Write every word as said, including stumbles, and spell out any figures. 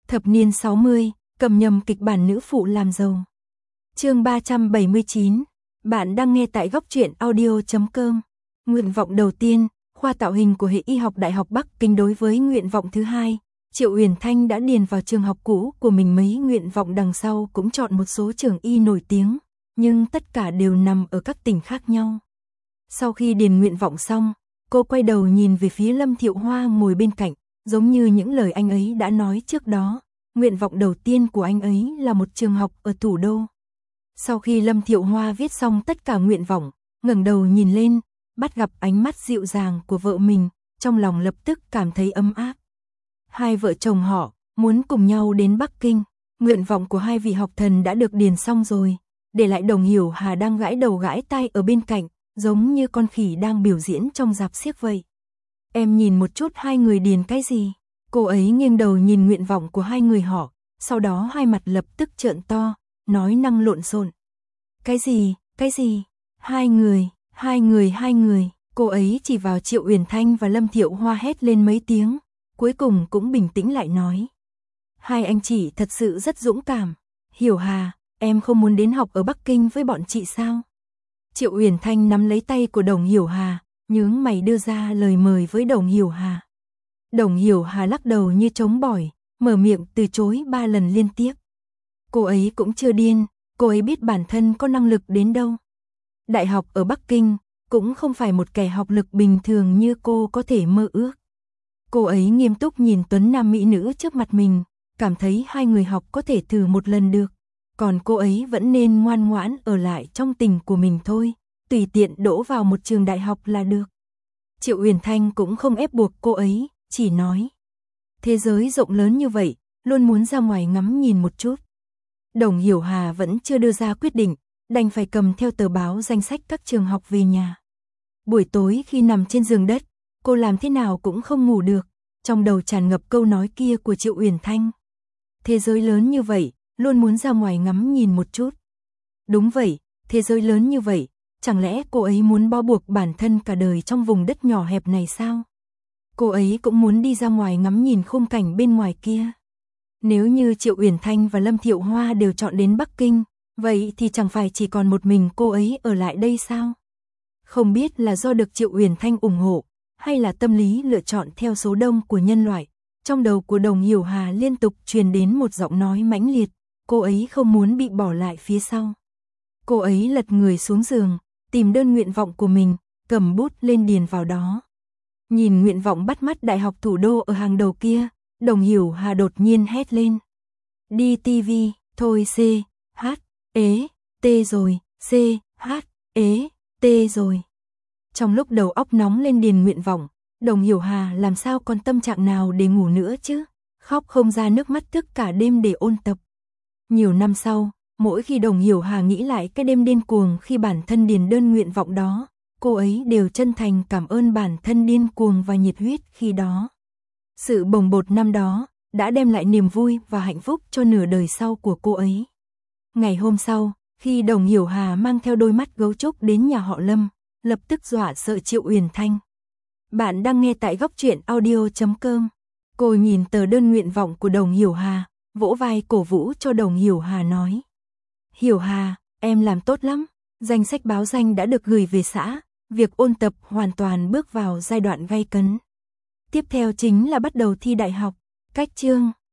Thập niên sáu mươi, cầm nhầm kịch bản nữ phụ làm giàu. Chương ba trăm bảy mươi chín. Bạn đang nghe tại góc truyện audio chấm com. Nguyện vọng đầu tiên, khoa tạo hình của hệ y học Đại học Bắc Kinh. Đối với nguyện vọng thứ hai, Triệu Uyển Thanh đã điền vào trường học cũ của mình. Mấy nguyện vọng đằng sau cũng chọn một số trường y nổi tiếng, nhưng tất cả đều nằm ở các tỉnh khác nhau. Sau khi điền nguyện vọng xong, cô quay đầu nhìn về phía Lâm Thiệu Hoa ngồi bên cạnh, giống như những lời anh ấy đã nói trước đó. Nguyện vọng đầu tiên của anh ấy là một trường học ở thủ đô. Sau khi Lâm Thiệu Hoa viết xong tất cả nguyện vọng, ngẩng đầu nhìn lên, bắt gặp ánh mắt dịu dàng của vợ mình, trong lòng lập tức cảm thấy ấm áp. Hai vợ chồng họ muốn cùng nhau đến Bắc Kinh. Nguyện vọng của hai vị học thần đã được điền xong rồi, để lại Đồng Hiểu Hà đang gãi đầu gãi tai ở bên cạnh, giống như con khỉ đang biểu diễn trong rạp xiếc vậy. Em nhìn một chút hai người điền cái gì? Cô ấy nghiêng đầu nhìn nguyện vọng của hai người họ, sau đó hai mặt lập tức trợn to, nói năng lộn xộn. Cái gì, cái gì? Hai người, hai người, hai người. Cô ấy chỉ vào Triệu Uyển Thanh và Lâm Thiệu Hoa hét lên mấy tiếng, cuối cùng cũng bình tĩnh lại nói. Hai anh chị thật sự rất dũng cảm. Hiểu Hà, em không muốn đến học ở Bắc Kinh với bọn chị sao? Triệu Uyển Thanh nắm lấy tay của Đồng Hiểu Hà, nhướng mày đưa ra lời mời với Đồng Hiểu Hà. Đồng Hiểu Hà lắc đầu như trống bỏi, mở miệng từ chối ba lần liên tiếp. Cô ấy cũng chưa điên, cô ấy biết bản thân có năng lực đến đâu. Đại học ở Bắc Kinh cũng không phải một kẻ học lực bình thường như cô có thể mơ ước. Cô ấy nghiêm túc nhìn tuấn nam mỹ nữ trước mặt mình, cảm thấy hai người học có thể thử một lần được, còn cô ấy vẫn nên ngoan ngoãn ở lại trong tình của mình thôi, tùy tiện đỗ vào một trường đại học là được. Triệu Uyển Thanh cũng không ép buộc cô ấy, chỉ nói. Thế giới rộng lớn như vậy, luôn muốn ra ngoài ngắm nhìn một chút. Đồng Hiểu Hà vẫn chưa đưa ra quyết định, đành phải cầm theo tờ báo danh sách các trường học về nhà. Buổi tối khi nằm trên giường đất, cô làm thế nào cũng không ngủ được, trong đầu tràn ngập câu nói kia của Triệu Uyển Thanh. Thế giới lớn như vậy, luôn muốn ra ngoài ngắm nhìn một chút. Đúng vậy, thế giới lớn như vậy, chẳng lẽ cô ấy muốn bó buộc bản thân cả đời trong vùng đất nhỏ hẹp này sao? Cô ấy cũng muốn đi ra ngoài ngắm nhìn khung cảnh bên ngoài kia. Nếu như Triệu Uyển Thanh và Lâm Thiệu Hoa đều chọn đến Bắc Kinh, vậy thì chẳng phải chỉ còn một mình cô ấy ở lại đây sao? Không biết là do được Triệu Uyển Thanh ủng hộ, hay là tâm lý lựa chọn theo số đông của nhân loại. Trong đầu của Đồng Hiểu Hà liên tục truyền đến một giọng nói mãnh liệt, cô ấy không muốn bị bỏ lại phía sau. Cô ấy lật người xuống giường, tìm đơn nguyện vọng của mình, cầm bút lên điền vào đó. Nhìn nguyện vọng bắt mắt đại học thủ đô ở hàng đầu kia, Đồng Hiểu Hà đột nhiên hét lên. Đi tivi, thôi C, H, ế, T rồi, C, H, ế, T rồi. Trong lúc đầu óc nóng lên điền nguyện vọng, Đồng Hiểu Hà làm sao còn tâm trạng nào để ngủ nữa chứ, khóc không ra nước mắt thức cả đêm để ôn tập. Nhiều năm sau, mỗi khi Đồng Hiểu Hà nghĩ lại cái đêm điên cuồng khi bản thân điền đơn nguyện vọng đó, cô ấy đều chân thành cảm ơn bản thân điên cuồng và nhiệt huyết khi đó. Sự bồng bột năm đó đã đem lại niềm vui và hạnh phúc cho nửa đời sau của cô ấy. Ngày hôm sau, khi Đồng Hiểu Hà mang theo đôi mắt gấu trúc đến nhà họ Lâm, lập tức dọa sợ Triệu Uyển Thanh. Bạn đang nghe tại góc truyện audio chấm com. Cô nhìn tờ đơn nguyện vọng của Đồng Hiểu Hà, vỗ vai cổ vũ cho Đồng Hiểu Hà nói. Hiểu Hà, em làm tốt lắm, danh sách báo danh đã được gửi về xã, việc ôn tập hoàn toàn bước vào giai đoạn gay cấn. Tiếp theo chính là bắt đầu thi đại học, cách chương.